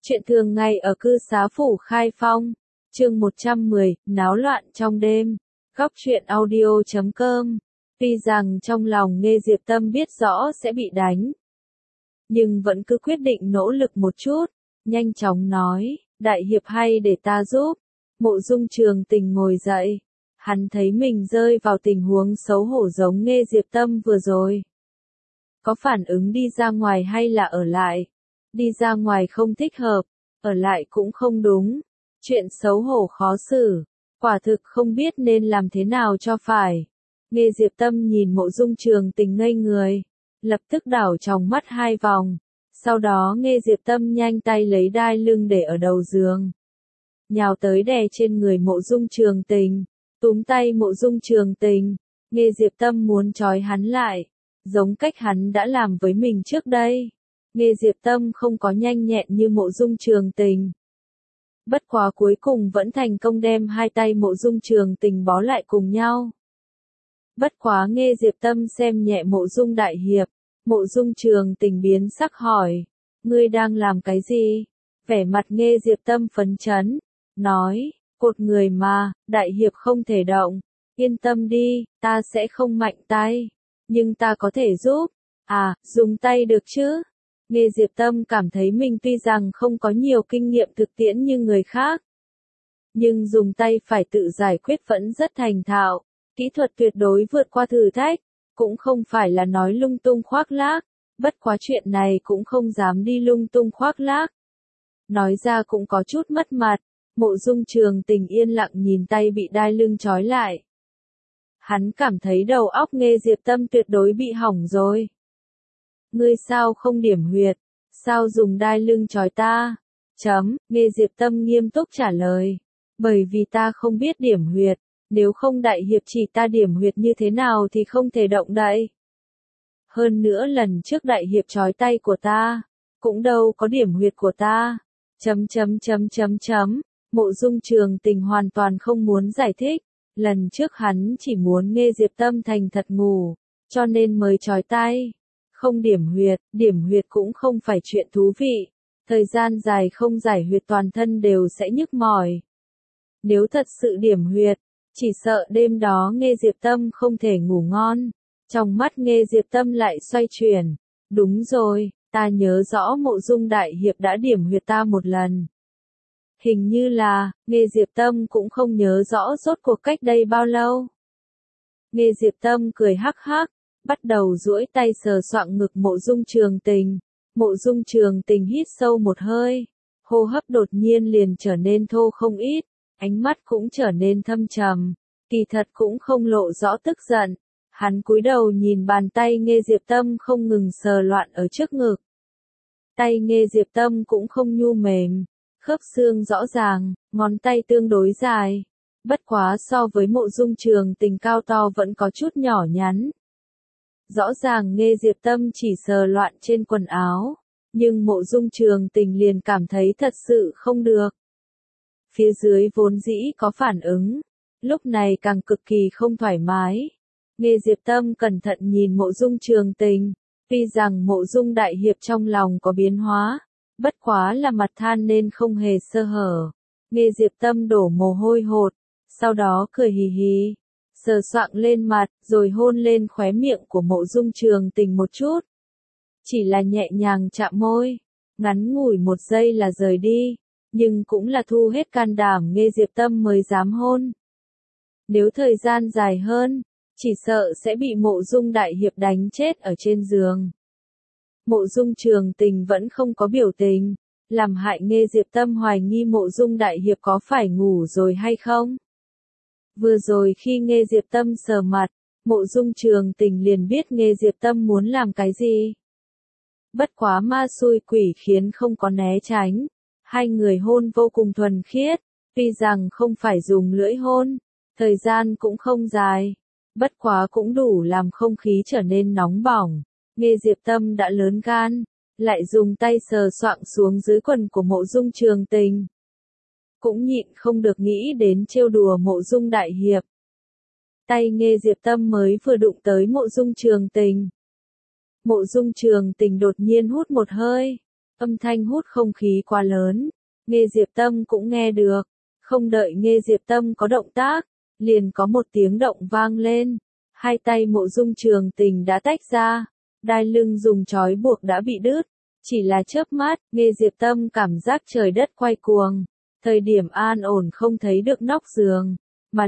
Chuyện thường ngày ở cư xá phủ Khai Phong, chương 110, náo loạn trong đêm. Góc truyện audio.com. Tuy rằng trong lòng Nghê Diệp Tâm biết rõ sẽ bị đánh, nhưng vẫn cứ quyết định nỗ lực một chút, nhanh chóng nói, đại hiệp hay để ta giúp. Mộ Dung Trường Tình ngồi dậy, hắn thấy mình rơi vào tình huống xấu hổ giống Nghê Diệp Tâm vừa rồi. Có phản ứng đi ra ngoài hay là ở lại? Đi ra ngoài không thích hợp, ở lại cũng không đúng. Chuyện xấu hổ khó xử, quả thực không biết nên làm thế nào cho phải. Nghê Diệp Tâm nhìn Mộ Dung Trường Tình ngây người, lập tức đảo tròng mắt hai vòng. Sau đó Nghê Diệp Tâm nhanh tay lấy đai lưng để ở đầu giường, nhào tới đè trên người Mộ Dung Trường Tình, túm tay Mộ Dung Trường Tình. Nghê Diệp Tâm muốn trói hắn lại, giống cách hắn đã làm với mình trước đây. Nghê Diệp Tâm không có nhanh nhẹn như Mộ Dung Trường Tình. Bất quá cuối cùng vẫn thành công đem hai tay Mộ Dung Trường Tình bó lại cùng nhau. Bất quá Nghê Diệp Tâm xem nhẹ Mộ Dung đại hiệp. Mộ Dung Trường Tình biến sắc hỏi, ngươi đang làm cái gì? Vẻ mặt Nghê Diệp Tâm phấn chấn, nói, cột người mà, đại hiệp không thể động. Yên tâm đi, ta sẽ không mạnh tay, nhưng ta có thể giúp. À, dùng tay được chứ? Nghê Diệp Tâm cảm thấy mình tuy rằng không có nhiều kinh nghiệm thực tiễn như người khác, nhưng dùng tay phải tự giải quyết vẫn rất thành thạo, kỹ thuật tuyệt đối vượt qua thử thách, cũng không phải là nói lung tung khoác lác, bất quá chuyện này cũng không dám đi lung tung khoác lác. Nói ra cũng có chút mất mặt. Mộ Dung Trường Tình yên lặng nhìn tay bị đai lưng trói lại. Hắn cảm thấy đầu óc Nghê Diệp Tâm tuyệt đối bị hỏng rồi. Ngươi sao không điểm huyệt? Sao dùng đai lưng trói ta? Nghê Diệp Tâm nghiêm túc trả lời. Bởi vì ta không biết điểm huyệt, nếu không đại hiệp chỉ ta điểm huyệt như thế nào thì không thể động đậy. Hơn nữa lần trước đại hiệp trói tay của ta, cũng đâu có điểm huyệt của ta. Mộ Dung Trường Tình hoàn toàn không muốn giải thích. Lần trước hắn chỉ muốn Nghê Diệp Tâm thành thật ngủ, cho nên mới trói tay. Không điểm huyệt cũng không phải chuyện thú vị. Thời gian dài không giải huyệt toàn thân đều sẽ nhức mỏi. Nếu thật sự điểm huyệt, chỉ sợ đêm đó Nghê Diệp Tâm không thể ngủ ngon. Trong mắt Nghê Diệp Tâm lại xoay chuyển. Đúng rồi, ta nhớ rõ Mộ Dung đại hiệp đã điểm huyệt ta một lần. Hình như là, Nghê Diệp Tâm cũng không nhớ rõ rốt cuộc cách đây bao lâu. Nghê Diệp Tâm cười hắc hắc, bắt đầu duỗi tay sờ soạng ngực Mộ Dung Trường Tình. Mộ Dung Trường Tình hít sâu một hơi, hô hấp đột nhiên liền trở nên thô không ít, ánh mắt cũng trở nên thâm trầm, kỳ thật cũng không lộ rõ tức giận. Hắn cúi đầu nhìn bàn tay Nghê Diệp Tâm không ngừng sờ loạn ở trước ngực. Tay Nghê Diệp Tâm cũng không nhu mềm, khớp xương rõ ràng, ngón tay tương đối dài. Bất quá so với Mộ Dung Trường Tình cao to vẫn có chút nhỏ nhắn. Rõ ràng Nghê Diệp Tâm chỉ sờ loạn trên quần áo, nhưng Mộ Dung Trường Tình liền cảm thấy thật sự không được. Phía dưới vốn dĩ có phản ứng, lúc này càng cực kỳ không thoải mái. Nghê Diệp Tâm cẩn thận nhìn Mộ Dung Trường Tình, tuy rằng Mộ Dung đại hiệp trong lòng có biến hóa, bất quá là mặt than nên không hề sơ hở. Nghê Diệp Tâm đổ mồ hôi hột, sau đó cười hì hì, sờ soạng lên mặt, rồi hôn lên khóe miệng của Mộ Dung Trường Tình một chút. Chỉ là nhẹ nhàng chạm môi, ngắn ngủi một giây là rời đi, nhưng cũng là thu hết can đảm Nghê Diệp Tâm mới dám hôn. Nếu thời gian dài hơn, chỉ sợ sẽ bị Mộ Dung đại hiệp đánh chết ở trên giường. Mộ Dung Trường Tình vẫn không có biểu tình, làm hại Nghê Diệp Tâm hoài nghi Mộ Dung đại hiệp có phải ngủ rồi hay không. Vừa rồi khi Nghê Diệp Tâm sờ mặt, Mộ Dung Trường Tình liền biết Nghê Diệp Tâm muốn làm cái gì. Bất quá ma xui quỷ khiến không có né tránh, hai người hôn vô cùng thuần khiết, tuy rằng không phải dùng lưỡi hôn, thời gian cũng không dài, bất quá cũng đủ làm không khí trở nên nóng bỏng. Nghê Diệp Tâm đã lớn gan, lại dùng tay sờ soạng xuống dưới quần của Mộ Dung Trường Tình. Cũng nhịn không được nghĩ đến trêu đùa Mộ Dung đại hiệp. Tay Nghê Diệp Tâm mới vừa đụng tới Mộ Dung Trường Tình. Mộ Dung Trường Tình đột nhiên hút một hơi, Âm thanh hút không khí quá lớn, Nghe Diệp Tâm cũng nghe được. Không đợi Nghe Diệp Tâm có động tác, liền có một tiếng động vang lên. Hai tay Mộ Dung Trường Tình đã tách ra, đai lưng dùng trói buộc đã bị đứt. Chỉ là chớp mắt, Nghe Diệp Tâm cảm giác trời đất quay cuồng. Thời điểm an ổn không thấy được nóc giường, mà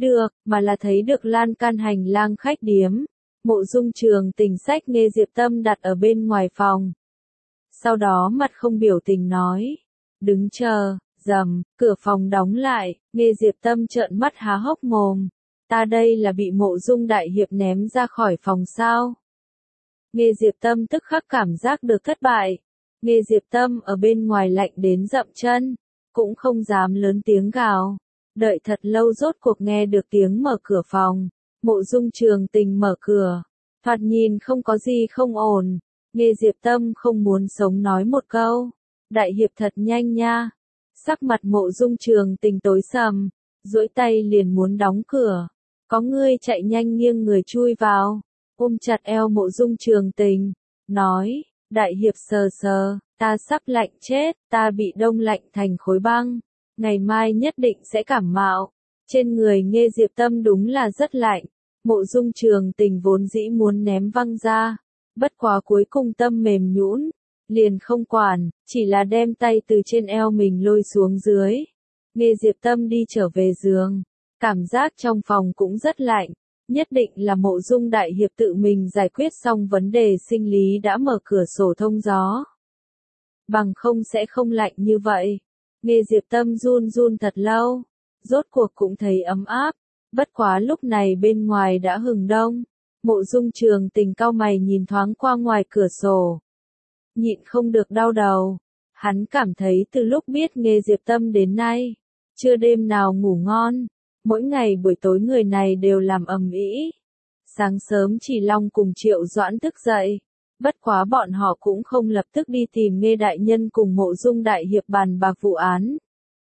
là thấy được lan can hành lang khách điếm. Mộ Dung Trường Tình xách Nghe Diệp Tâm đặt ở bên ngoài phòng. Sau đó mặt không biểu tình nói, đứng chờ, rầm, cửa phòng đóng lại, Nghe Diệp Tâm trợn mắt há hốc mồm. Ta đây là bị Mộ Dung Đại Hiệp ném ra khỏi phòng sao? Nghe Diệp Tâm tức khắc cảm giác được thất bại. Nghe Diệp Tâm ở bên ngoài lạnh đến dậm chân, cũng không dám lớn tiếng gào. Đợi thật lâu rốt cuộc nghe được tiếng mở cửa phòng. Mộ Dung Trường Tình mở cửa. Thoạt nhìn không có gì không ổn. Nghe Diệp Tâm không muốn sống nói một câu. Đại hiệp thật nhanh nha. Sắc mặt Mộ Dung Trường Tình tối sầm, duỗi tay liền muốn đóng cửa. Có người chạy nhanh nghiêng người chui vào, ôm chặt eo Mộ Dung Trường Tình, nói, đại hiệp sờ sờ, ta sắp lạnh chết, ta bị đông lạnh thành khối băng, ngày mai nhất định sẽ cảm mạo. Trên người Nghe Diệp Tâm đúng là rất lạnh, Mộ Dung Trường Tình vốn dĩ muốn ném văng ra, bất quá cuối cùng tâm mềm nhũn, liền không quản, chỉ là đem tay từ trên eo mình lôi xuống dưới. Nghe Diệp Tâm đi trở về giường, cảm giác trong phòng cũng rất lạnh, nhất định là Mộ Dung Đại Hiệp tự mình giải quyết xong vấn đề sinh lý đã mở cửa sổ thông gió. Bằng không sẽ không lạnh như vậy. Nghe Diệp Tâm run run thật lâu, rốt cuộc cũng thấy ấm áp, bất quá lúc này bên ngoài đã hừng đông. Mộ Dung Trường Tình cau mày nhìn thoáng qua ngoài cửa sổ, nhịn không được đau đầu. Hắn cảm thấy từ lúc biết Nghe Diệp Tâm đến nay, chưa đêm nào ngủ ngon, mỗi ngày buổi tối người này đều làm ầm ĩ. Sáng sớm Chỉ Long cùng Triệu Doãn thức dậy, bất quá bọn họ cũng không lập tức đi tìm Nghe đại nhân cùng Mộ Dung Đại Hiệp bàn bạc vụ án.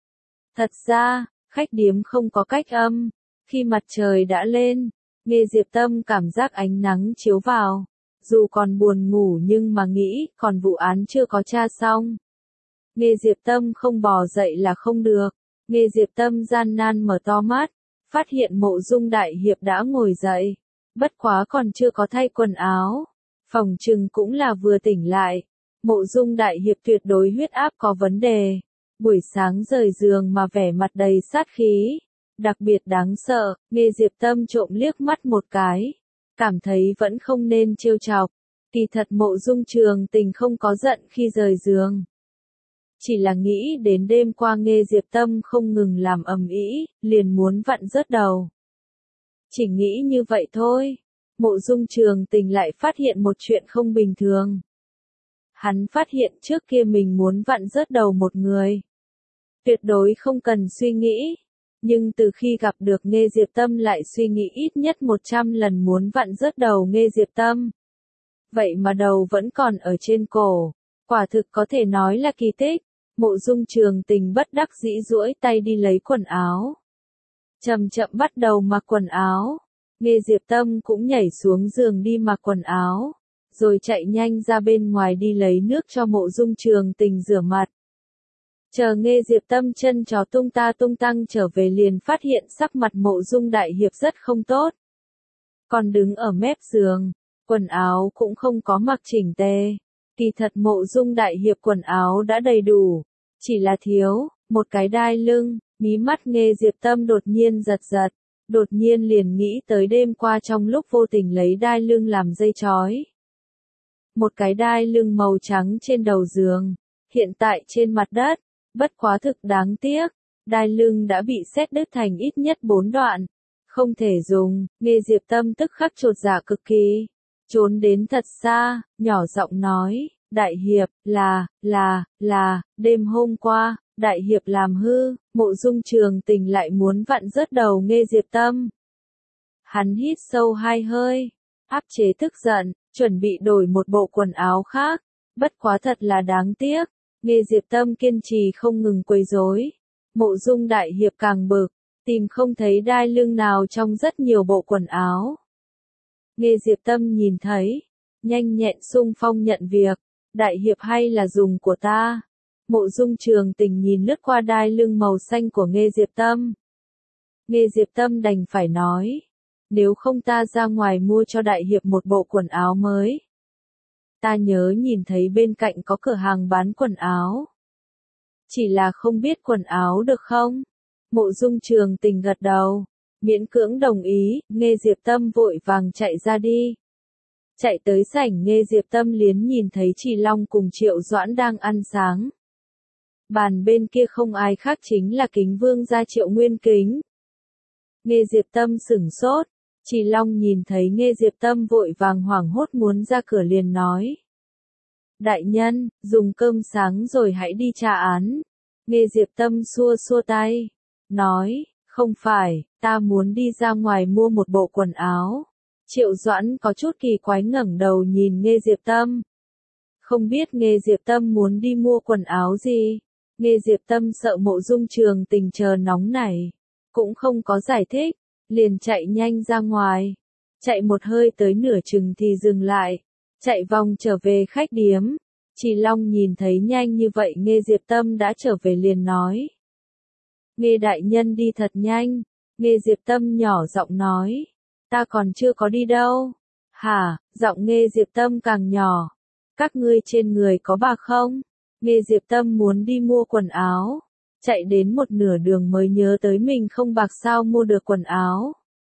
Thật ra, khách điếm không có cách âm, khi mặt trời đã lên, Nghe Diệp Tâm cảm giác ánh nắng chiếu vào, dù còn buồn ngủ nhưng mà nghĩ còn vụ án chưa có tra xong. Nghe Diệp Tâm không bò dậy là không được. Nghe Diệp Tâm gian nan mở to mắt, phát hiện Mộ Dung Đại Hiệp đã ngồi dậy, bất quá còn chưa có thay quần áo, phòng trừng cũng là vừa tỉnh lại. Mộ Dung Đại Hiệp tuyệt đối huyết áp có vấn đề, buổi sáng rời giường mà vẻ mặt đầy sát khí, đặc biệt đáng sợ. Nghe Diệp Tâm trộm liếc mắt một cái, cảm thấy vẫn không nên trêu chọc. Kỳ thật Mộ Dung Trường Tình không có giận khi rời giường, chỉ là nghĩ đến đêm qua Nghe Diệp Tâm không ngừng làm ầm ĩ, liền muốn vặn rớt đầu. Chỉ nghĩ như vậy thôi. Mộ Dung Trường Tình lại phát hiện một chuyện không bình thường. Hắn phát hiện trước kia mình muốn vặn rớt đầu một người, tuyệt đối không cần suy nghĩ. Nhưng từ khi gặp được Nghe Diệp Tâm lại suy nghĩ ít nhất 100 lần muốn vặn rớt đầu Nghe Diệp Tâm. Vậy mà đầu vẫn còn ở trên cổ. Quả thực có thể nói là kỳ tích. Mộ Dung Trường Tình bất đắc dĩ duỗi tay đi lấy quần áo. Chậm chậm bắt đầu mặc quần áo. Nghe Diệp Tâm cũng nhảy xuống giường đi mặc quần áo, rồi chạy nhanh ra bên ngoài đi lấy nước cho Mộ Dung Trường Tình rửa mặt. Chờ Nghe Diệp Tâm chân chó tung ta tung tăng trở về liền phát hiện sắc mặt Mộ Dung Đại Hiệp rất không tốt. Còn đứng ở mép giường, quần áo cũng không có mặc chỉnh tề. Kỳ thật Mộ Dung Đại Hiệp quần áo đã đầy đủ, chỉ là thiếu một cái đai lưng. Mí mắt Nghe Diệp Tâm đột nhiên giật giật, đột nhiên liền nghĩ tới đêm qua trong lúc vô tình lấy đai lưng làm dây chói. Một cái đai lưng màu trắng trên đầu giường, hiện tại trên mặt đất, bất quá thực đáng tiếc, đai lưng đã bị xét đứt thành ít nhất 4 đoạn, không thể dùng. Nghe Diệp Tâm tức khắc chột dạ cực kỳ, trốn đến thật xa, nhỏ giọng nói, đại hiệp, là, đêm hôm qua, đại hiệp làm hư. Mộ Dung Trường Tình lại muốn vặn rớt đầu Nghe Diệp Tâm. Hắn hít sâu 2 hơi, áp chế tức giận, chuẩn bị đổi một bộ quần áo khác, bất quá thật là đáng tiếc. Nghe Diệp Tâm kiên trì không ngừng quấy rối, Mộ Dung Đại Hiệp càng bực, tìm không thấy đai lưng nào trong rất nhiều bộ quần áo. Nghe Diệp Tâm nhìn thấy, nhanh nhẹn xung phong nhận việc, Đại hiệp hay là dùng của ta? Mộ Dung Trường Tình nhìn lướt qua đai lưng màu xanh của Nghê Diệp Tâm. Nghê Diệp Tâm đành phải nói, nếu không ta ra ngoài mua cho đại hiệp một bộ quần áo mới. Ta nhớ nhìn thấy bên cạnh có cửa hàng bán quần áo. Chỉ là không biết quần áo được không? Mộ Dung Trường Tình gật đầu, miễn cưỡng đồng ý. Nghê Diệp Tâm vội vàng chạy ra đi. Chạy tới sảnh Nghê Diệp Tâm liến nhìn thấy Trì Long cùng Triệu Doãn đang ăn sáng. Bàn bên kia không ai khác chính là Kính Vương gia Triệu Nguyên Kính. Nghê Diệp Tâm sửng sốt, Trì Long nhìn thấy Nghê Diệp Tâm vội vàng hoảng hốt muốn ra cửa liền nói. Đại nhân, dùng cơm sáng rồi hãy đi tra án. Nghê Diệp Tâm xua xua tay, nói, không phải, ta muốn đi ra ngoài mua một bộ quần áo. Triệu Doãn có chút kỳ quái ngẩng đầu nhìn Nghê Diệp Tâm. Không biết Nghê Diệp Tâm muốn đi mua quần áo gì. Nghê Diệp Tâm sợ Mộ Dung Trường Tình chờ nóng này, cũng không có giải thích, liền chạy nhanh ra ngoài. Chạy một hơi tới nửa chừng thì dừng lại, chạy vòng trở về khách điếm. Trì Long nhìn thấy nhanh như vậy Nghê Diệp Tâm đã trở về liền nói. Nghê đại nhân đi thật nhanh. Nghê Diệp Tâm nhỏ giọng nói. Ta còn chưa có đi đâu. Hả, giọng Nghê Diệp Tâm càng nhỏ. Các ngươi trên người có bạc không? Nghê Diệp Tâm muốn đi mua quần áo. Chạy đến một nửa đường mới nhớ tới mình không bạc sao mua được quần áo.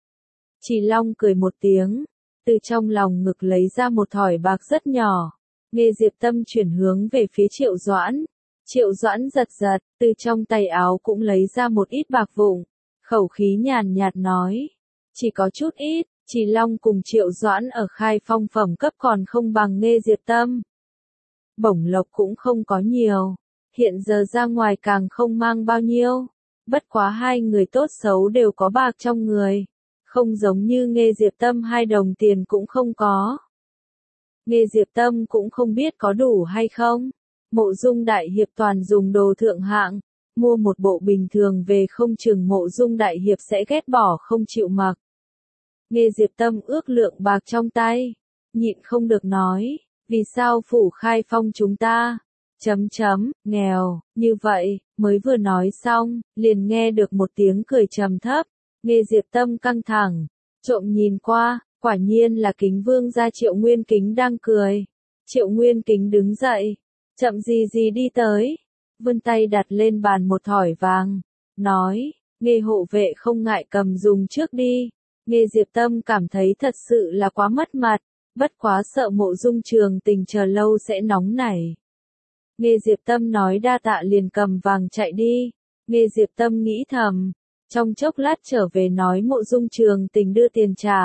Trì Long cười một tiếng. Từ trong lòng ngực lấy ra một thỏi bạc rất nhỏ. Nghê Diệp Tâm chuyển hướng về phía Triệu Doãn. Triệu Doãn giật giật, từ trong tay áo cũng lấy ra một ít bạc vụn. Khẩu khí nhàn nhạt nói. Chỉ có chút ít, Trì Long cùng Triệu Doãn ở Khai Phong phẩm cấp còn không bằng Nghê Diệp Tâm. Bổng lộc cũng không có nhiều, hiện giờ ra ngoài càng không mang bao nhiêu. Bất quá hai người tốt xấu đều có bạc trong người. Không giống như Nghê Diệp Tâm 2 đồng tiền cũng không có. Nghê Diệp Tâm cũng không biết có đủ hay không. Mộ Dung đại hiệp toàn dùng đồ thượng hạng. Mua một bộ bình thường về không chừng Mộ Dung đại hiệp sẽ ghét bỏ không chịu mặc. Nghê Diệp Tâm ước lượng bạc trong tay. Nhịn không được nói. Vì sao phủ Khai Phong chúng ta? Nghèo, như vậy, mới vừa nói xong, liền nghe được một tiếng cười trầm thấp. Nghê Diệp Tâm căng thẳng, trộm nhìn qua, quả nhiên là Kính Vương gia Triệu Nguyên Kính đang cười. Triệu Nguyên Kính đứng dậy, chậm gì gì đi tới, vươn tay đặt lên bàn một thỏi vàng, nói, Nghê hộ vệ không ngại cầm dùng trước đi. Nghê Diệp Tâm cảm thấy thật sự là quá mất mặt, bất quá sợ Mộ Dung Trường Tình chờ lâu sẽ nóng nảy. Nghê Diệp Tâm nói đa tạ liền cầm vàng chạy đi. Nghê Diệp Tâm nghĩ thầm, trong chốc lát trở về nói Mộ Dung Trường Tình đưa tiền trả.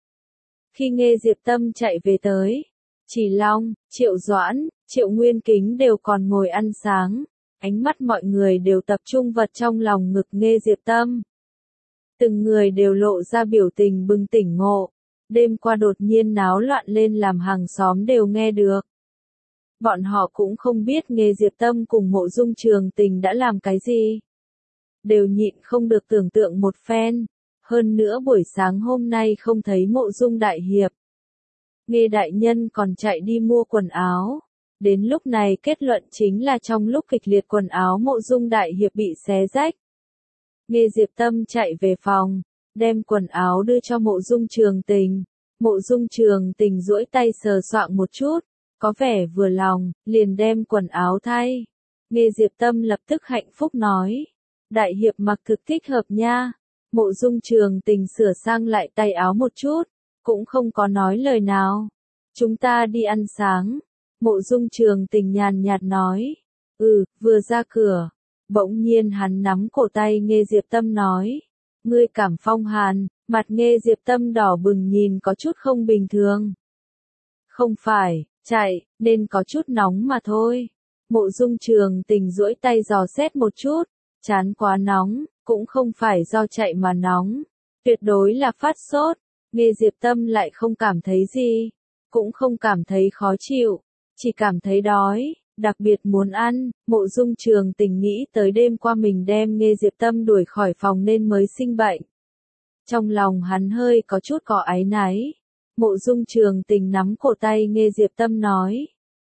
Khi Nghê Diệp Tâm chạy về tới, Trì Long, Triệu Doãn, Triệu Nguyên Kính đều còn ngồi ăn sáng, ánh mắt mọi người đều tập trung vật trong lòng ngực Nghê Diệp Tâm. Từng người đều lộ ra biểu tình bừng tỉnh ngộ, đêm qua đột nhiên náo loạn lên làm hàng xóm đều nghe được. Bọn họ cũng không biết Nghê Diệp Tâm cùng Mộ Dung Trường Tình đã làm cái gì. Đều nhịn không được tưởng tượng một phen. Hơn nữa buổi sáng hôm nay không thấy Mộ Dung đại hiệp. Nghê đại nhân còn chạy đi mua quần áo. Đến lúc này kết luận chính là trong lúc kịch liệt quần áo Mộ Dung đại hiệp bị xé rách. Nghê Diệp Tâm chạy về phòng, đem quần áo đưa cho Mộ Dung Trường Tình. Mộ Dung Trường Tình duỗi tay sờ soạng một chút, có vẻ vừa lòng, liền đem quần áo thay. Nghê Diệp Tâm lập tức hạnh phúc nói, đại hiệp mặc thực thích hợp nha. Mộ Dung Trường Tình sửa sang lại tay áo một chút, cũng không có nói lời nào. Chúng ta đi ăn sáng. Mộ Dung Trường Tình nhàn nhạt nói, vừa ra cửa. Bỗng nhiên hắn nắm cổ tay Nghê Diệp Tâm nói, ngươi cảm phong hàn. Mặt Nghê Diệp Tâm đỏ bừng nhìn có chút không bình thường. Không phải, chạy, nên có chút nóng mà thôi. Mộ Dung Trường Tình duỗi tay dò xét một chút, chán quá nóng, cũng không phải do chạy mà nóng, tuyệt đối là phát sốt. Nghê Diệp Tâm lại không cảm thấy gì, cũng không cảm thấy khó chịu, chỉ cảm thấy đói, đặc biệt muốn ăn. Mộ Dung Trường Tình nghĩ tới đêm qua mình đem Nghê Diệp Tâm đuổi khỏi phòng nên mới sinh bệnh. Trong lòng hắn hơi có chút có áy náy. Mộ Dung Trường Tình nắm cổ tay Nghê Diệp Tâm nói,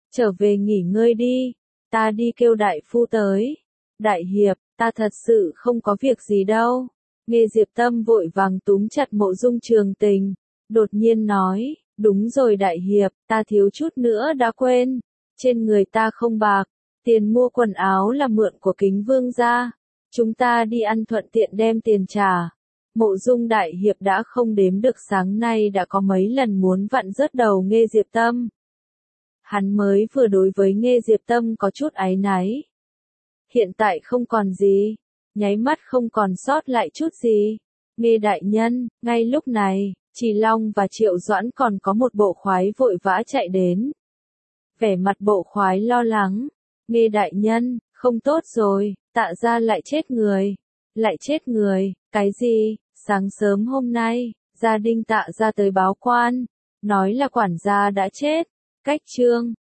trở về nghỉ ngơi đi, ta đi kêu đại phu tới. Đại hiệp, ta thật sự không có việc gì đâu. Nghe Diệp Tâm vội vàng túm chặt Mộ Dung Trường Tình, đột nhiên nói, đúng rồi đại hiệp, ta thiếu chút nữa đã quên, trên người ta không bạc, tiền mua quần áo là mượn của Kính Vương gia, chúng ta đi ăn thuận tiện đem tiền trả. Mộ Dung đại hiệp đã không đếm được sáng nay đã có mấy lần muốn vặn rớt đầu Nghe Diệp Tâm. Hắn mới vừa đối với Nghe Diệp Tâm có chút áy náy. Hiện tại không còn gì, nháy mắt không còn sót lại chút gì. Nghe đại nhân, ngay lúc này, Trì Long và Triệu Doãn còn có một bộ khoái vội vã chạy đến. Vẻ mặt bộ khoái lo lắng, Nghe đại nhân, không tốt rồi, Tạ gia lại chết người. Lại chết người, cái gì? Sáng sớm hôm nay, gia đình Tạ gia tới báo quan, nói là quản gia đã chết. Cách chương